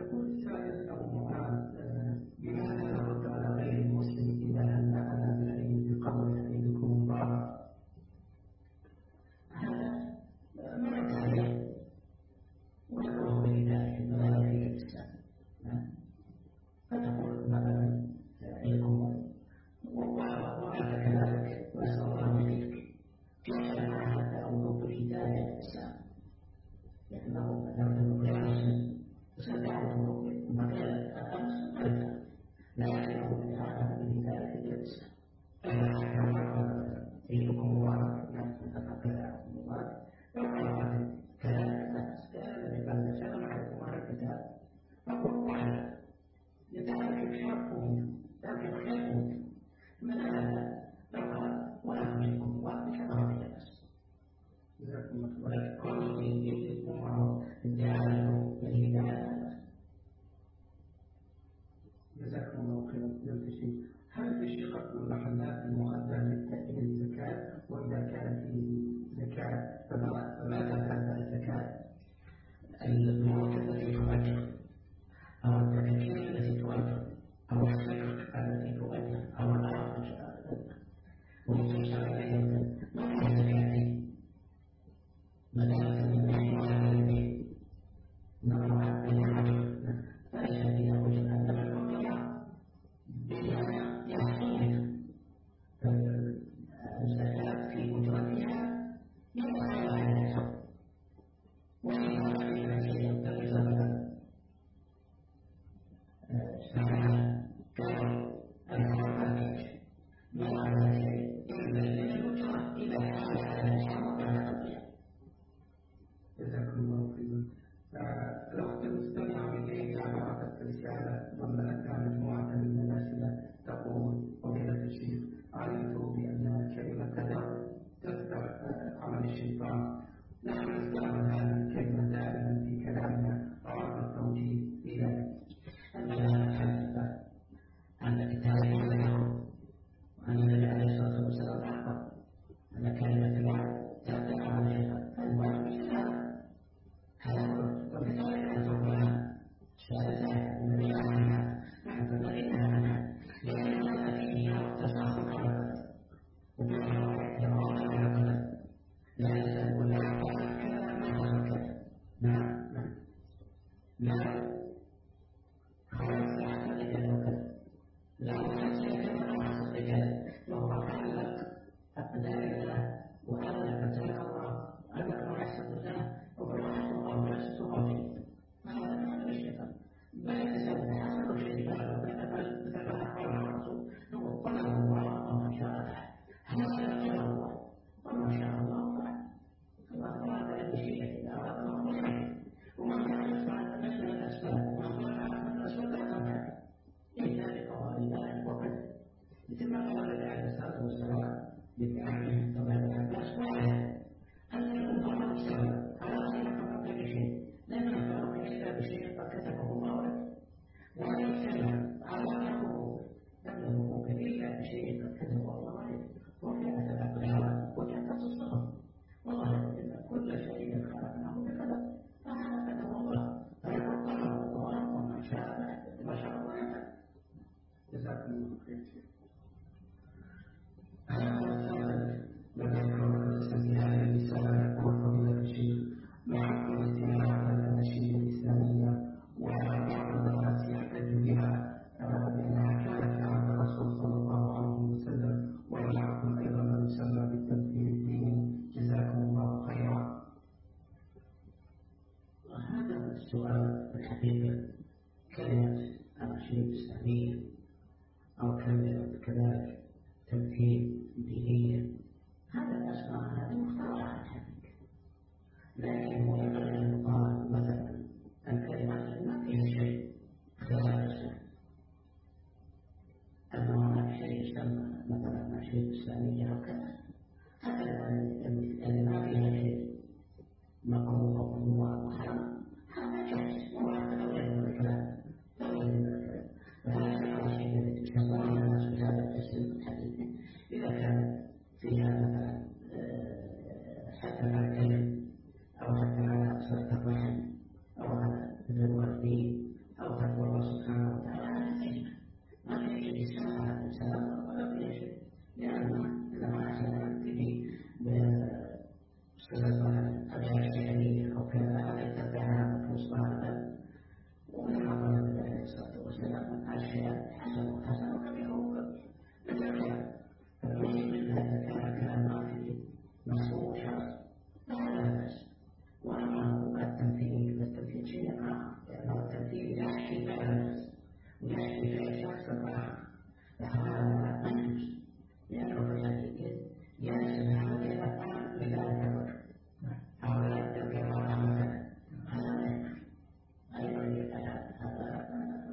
يقول السائل أو معاذ لماذا نرد على غير المسلم إذا أننا نعيد بقول يعيدكم الله؟ هذا مرد عليه ونقول بالله ولا في الإسلام فتقول مثلا يعيدكم وهذا كذلك وأسأل الله منك كيف هذا أمر بهداية الإسلام لأنه لم يكن وستعرفه مكان الأمس غدا لكنه هذا من هداية الإسلام فيكم الله نتفكر الله وقال كذلك الناس كذلك الناس معكم على الكتاب فقل واحد لذلك يشركون لكن خيركم من هذا فقال ولا منكم وأنك أرضي الناس جزاكم الله خيرا يجزيكم الله ادعاءكم بالهداية. جزاكم الله خيرا كل شيء. هل في شيء قتل المحلات المؤدى للتأكيد الزكاة وإذا كانت في زكاة فماذا تبدأ الزكاة؟ المواد التي تؤجر أو التكاليف التي تؤجر أو السكك التي تؤجر أو الأرض وممكن شرعيا ما هي زكاة مدارس المحيط نرى بالعجل فليس بها وجه أن الحكم بما يحصل الزكاة في أجرتها يقع على الحكم وإذا كانت ينتقل ساعة كان الحركات ما على شيء إلا الأجرة إذا كان على الحكم. جزاكم الله خيرا. الأخت المستمعة إليك عبرت رسالة ضمنتها مجموعة من الأسئلة تقول فضيلة الشيخ علمت بأن كلمة كذا تذكر عمل الشيطان. نحن نستعمل هذه الكلمة دائما في كلامنا وعرض التوجيه في ذلك. أننا نتحدث عن الكتاب والحكم وأن النبي عليه الصلاة والسلام أخبر أن كلمة الله تبدأ عليها فالواجب الكتاب وكذلك أتوقع شهادة النبي عنها نحن نريدها عنها لأنها فيها تصاحب على وبها يقوم على قدر لا يسأل ولا كذا ما حصل كذا. نعم لا خلاص يحصل كذا وكذا لا يحصل كذا ما حصل كذا وهو خلق أبدالله وخلق تلك الله أنك ما يحصل له وبرحمة الله ولست قاتل هذا من الشيطان بل يتسبب حسب الشيطان فتبعه الرسول هو قدر الله وما شاء هذا قدر الله وما شاء الله فعل فالله أراد بشيء إذا أراد الله خير وما كان يفعل نفس الأسباب وما كان من الأسباب لا تنفع إلا بقضاء الله وقدره مثل ما قال النبي عليه الصلاة والسلام لابن طبعا العباس واحد أن الله السبب على خلق كل شيء لم يخلق إلا بشيء قد كتبه الله لك ولا السبب على خلقه لم يخلق إلا بشيء قد كتبه الله لك وكان سبب الهوى وكانت الصبر والله إن كل شيء خلقناه بقدر فهذا كتب الله فيقدر الله وما شاء الله. جزاكم الله خير. وذكر سميها الرسالة وفضيلة الشيخ مع الاستماع على النشيد الإسلامية وبعض الناس يحتج بها بأنها كانت عن الرسول صلى الله عليه وسلم ويعرفون أيضا ما يسمى بالتمثيل الديني. جزاكم الله خيرا. وهذا السؤال الحقيقة كلمة النشيد الإسلامية أو كلمة كذلك تمثيل دينية هذا الأسماء هذه مخترعة الحقيقة لكن هو يقدر أن يقال مثلا الكلمات ما فيها شيء خلال الإسلام أنه هناك شيء يسمى مثلا نشيد إسلامية أو كذا هذا اللي ما فيها شيء مقروء أو ممنوع وحرام هذا جائز وهذا غير من الكلام فهذا الشيء الذي تسمى الناس بهذا الاسم الحديث إذا كان فيها مثلا حتى على الكلم أو حتى على صلة الرحم أو على الزواج فهذا ما يجوز، لأنه في الحقيقة ينسب هذه الأفعال لذلك الرجل. هذا يتبع هذا ما يجوز. أيضا هذا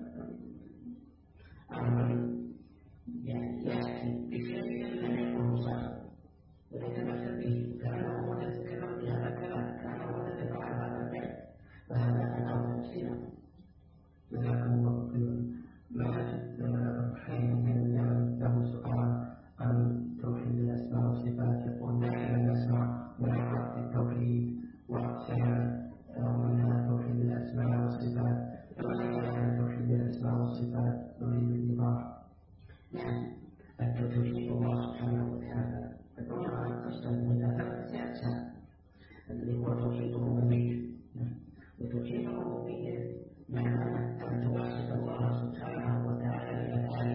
أمر يأتي بشيء لم يكن صحيح ويتمثل به، كأنه هو يتكلم بهذا الكلام، كأنه هو يتبع هذا الفعل، فهذا أمر مسلم. جزاكم الله خيرا. لا حين له سؤال عن توحيد الأسماء والصفات يقول توحيد الأسماء والعقل في التوحيد وأقسام منها توحيد الأسماء والصفات توحيد الأسماء والصفات نريد الإيضاح. التوحيد الله سبحانه وتعالى العلماء قسموا إلى ثلاثة أقسام، الذي هو توحيد الربوبية. وتوحيد الربوبية معناه أن توحد الله سبحانه وتعالى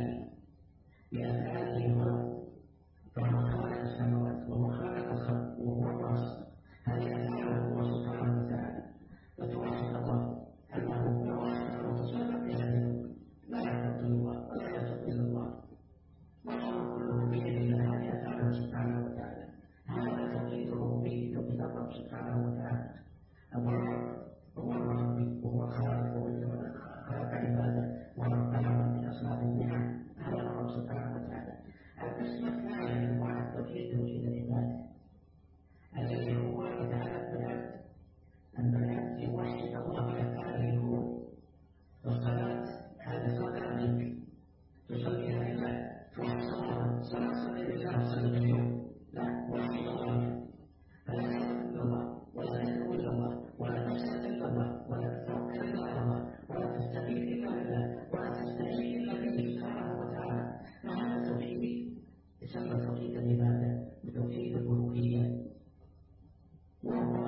بأفعاله هو، فهو خالق السماوات وهو خالق الخلق وهو الرازق، هذه أفعاله هو سبحانه وتعالى. فتوحد الله أنه هو واحد المتصرف بهذه، لا يعبد الله ولا يعتقد الله، والأمر كله بيد الله، هذه أفعاله سبحانه وتعالى. هذا توحيد الربوبية، توحيد الله سبحانه وتعالى. الله هو المربي وهو الخالق خلق عباده وربنا من أصناف النعم، هذا الله سبحانه وتعالى. القسم الثاني هو توحيد العبادة، الذي هو عبادة أن العبد يوحد الله بأفعاله هو. والصلاة هذه صلاة منك تصليها لله، توحد صلاة لله صلى اليوم، لا وحد الله، فلا تذكر إلا الله ولا تدعو إلا الله ولا تسأل إلا الله ولا تتوكل إلا الله ولا تستغيث إلا بالله ولا تستجيب إلا به سبحانه وتعالى. فهذا توحيد يسمى توحيد العبادة وتوحيد الألوهية، وهو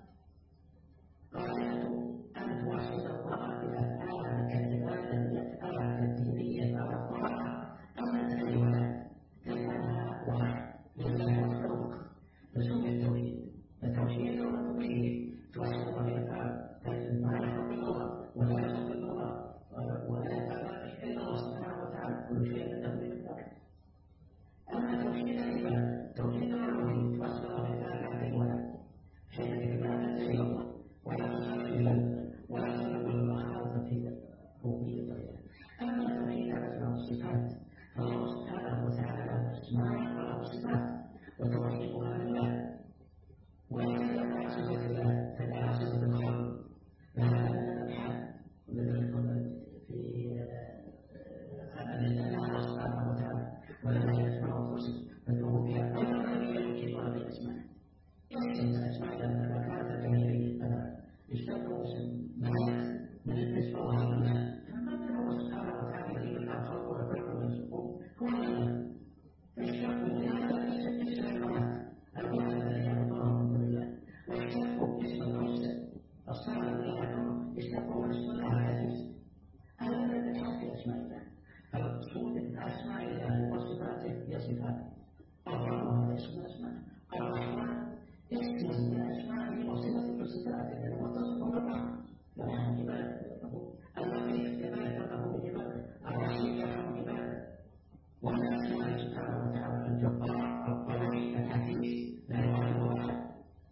غايته أن توحد الله بأفعالك العبادة الأفعال الدينية أو الطاعة أو الكلمات كلها واحد لله وحده، فسمي التوحيد. التوحيد الربوبية توحد الله بأفعال ما يحب الله ولا يحب الله ولا يتعبد إلا الله سبحانه وتعالى، كل شيء له بمقداره. أما توحيد العبادة توحيد الربوبية توحد الله بأفعال الولد، حين العبادة إلى الله ولا تخلق إلا الله ولا تخلق إلا الله، هذا توحيد الربوبية والعبادة. أما توحيد الأسماء والصفات فالله سبحانه وتعالى له أسماء وله صفات وتوحيدها لله، وإذا كان صفة الله فلا صفة الخلق، فهذا من الأبحاث والذي يقول في أن الله سبحانه وتعالى ولا يسمع وتصف فإنه بها أيضا الذي يمكن أن يسمع يمكن أن يسمع لما كانت الجاهلية فلا يشتركوا اسم مالك من النسبة والعلماء، فمن هو سبحانه وتعالى الذي الخلق والبر والسقوط هو الله، فاشتركوا لهذا اسم المرات الواحد الذي يعبدونه بالله، واشتركوا اسم الحسن الصالح الذي يعبدونه، اشتركوا اسم الله العزيز. هذا الذي يحصل في اسماء الله. فالمقصود من اسماء الله وصفاته هي صفاته، الله هذا اسم الاسماء، الرحمن اسم من اسمائه وصفاته وصفاته المتصف بالرحمه، يرحم عباده له، اللطيف كما يتقه بعباده، الرحيم يرحم عباده. ومن اسمائه سبحانه وتعالى الجبار القوي الحكيم لا يعلم احد.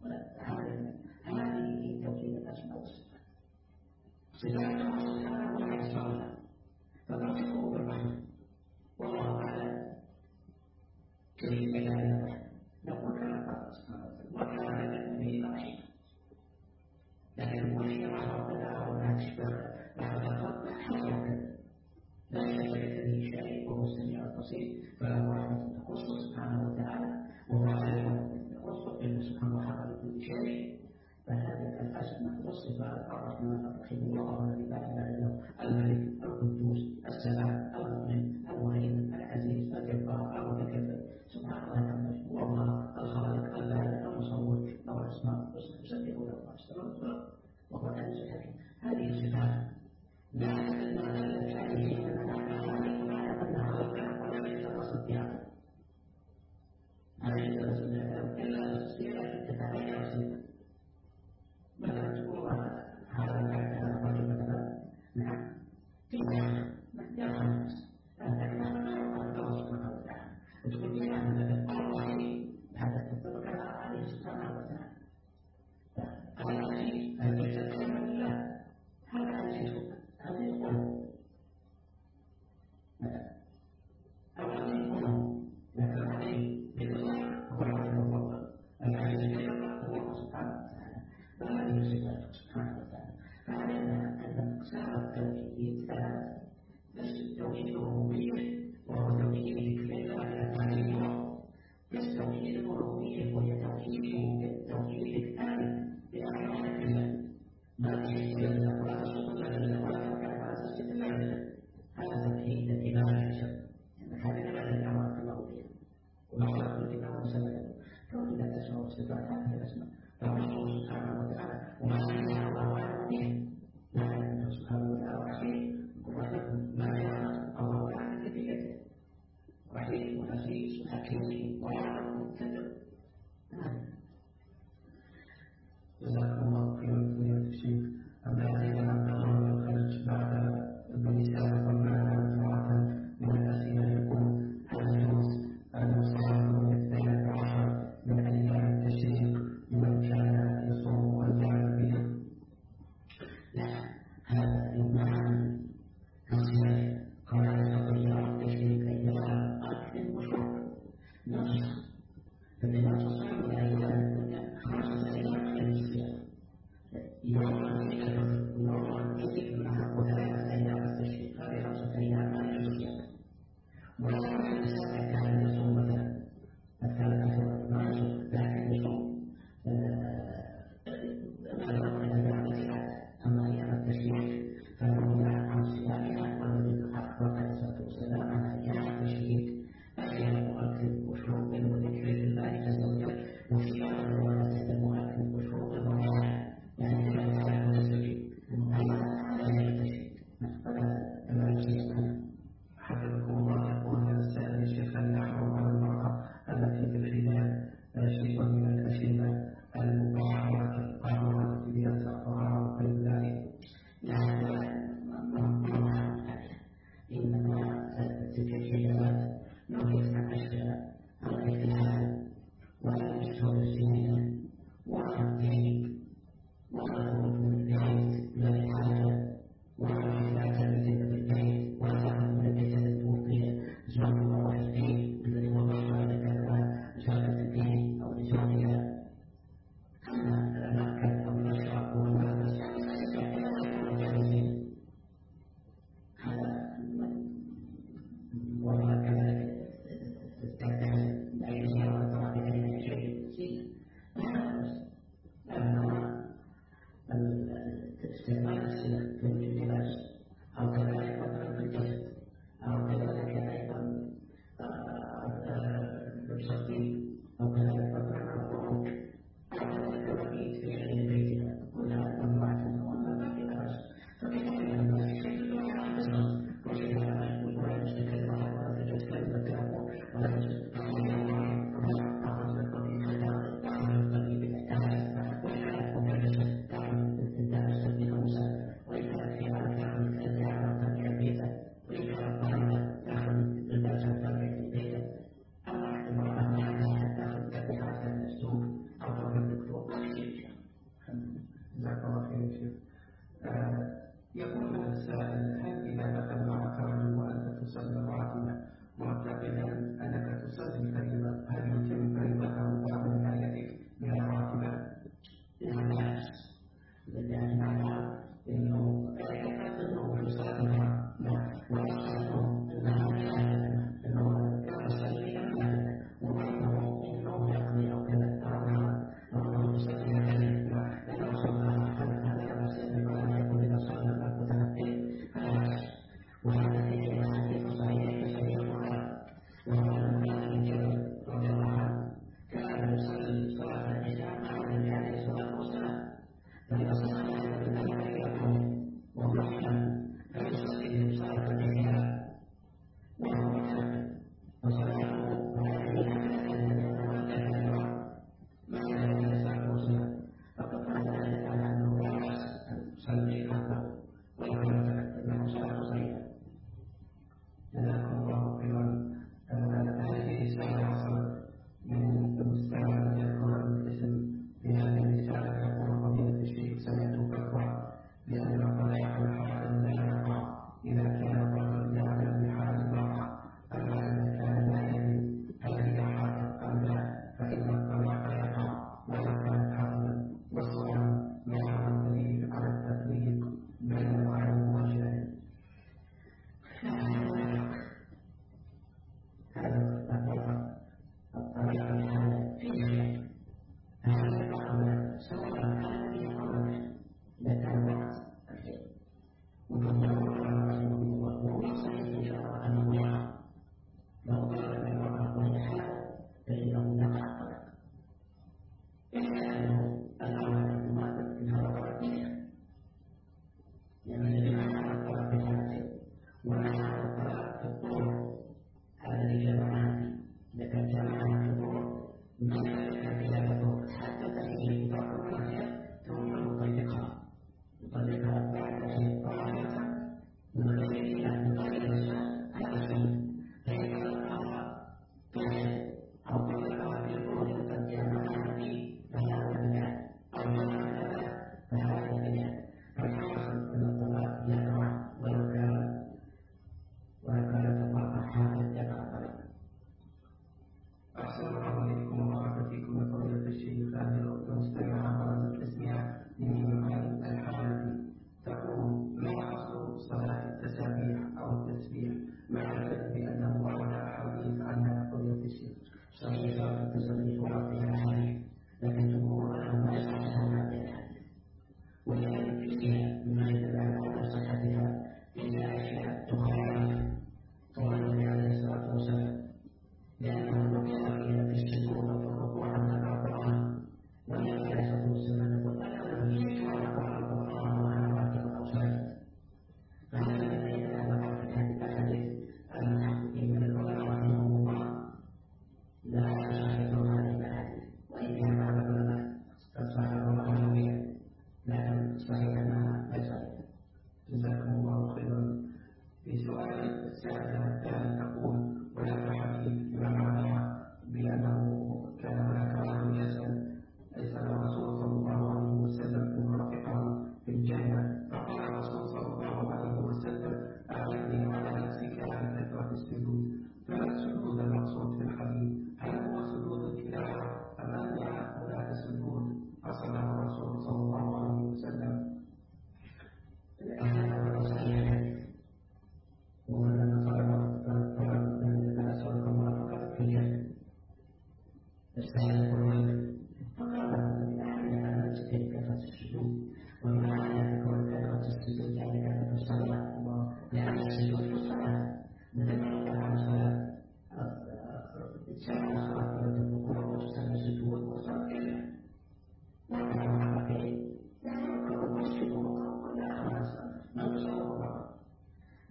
هذه توحيد الاسماء والصفات. صفات الله سبحانه وتعالى فتصفه بالرحمه، والله اعلم كيف كان الرحمه، نقول كما قال سبحانه وتعالى وكان للمؤمنين رحيما، لكن المؤمنين رحمه ولا تشبه رحمه حصل لا شك به شيء وهو السميع البصير، فله رحمه تخص سبحانه وتعالى وهو عليم تخص علمه سبحانه وتعالى بكل شيء. فهذه الاسماء والصفات الرحمن الرحيم الله الذي لا اله الا هو الملك القدوس السلام المؤمن المهيمن العزيز الجبار المتكبر سبحان الله هو الله الخالق البارئ المصور له الاسماء الحسنى يسبح له ما في السماوات والارض وهو العزيز الحكيم. هذه صفات لا أحد ما دلت عليه أنها خالق ولا أنها خلق ولا يتصل بها، هذا يتصل بها إلا تصير أن تتغير صفة. مثلا تقول هذا الرجل مثلا نعم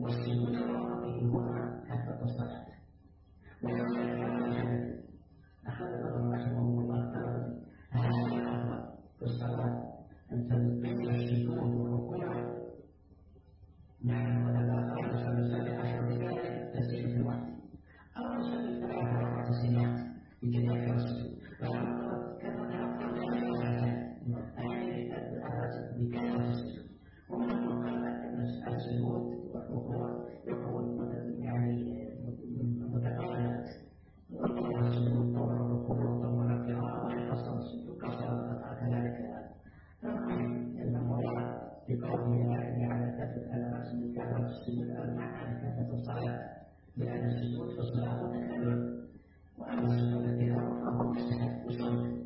والسجود الرابع هنا كافة الصلاة. أخذ رحمه الله تعالى هذه الأمر في الصلاة أن تنبغي السجود والركوع. نحن ولما أرسل الصلاة ذلك تسجيل في الوقت أرسل ثلاث تسجيلات بجميع السجود كما بكثرة السجود. ومن قال أن السجود والركوع يكون يعني متقاربات، ويكون السجود طول الركوع طول القراءة ويقصر السجود قصر كذلك. المراد بقوله يعني على كثرة الأنفاس من كثرة السجود على كثرة الصلاة، لأن السجود في الصلاة متكرر، وأما السجود التلاوة فهو مستحب.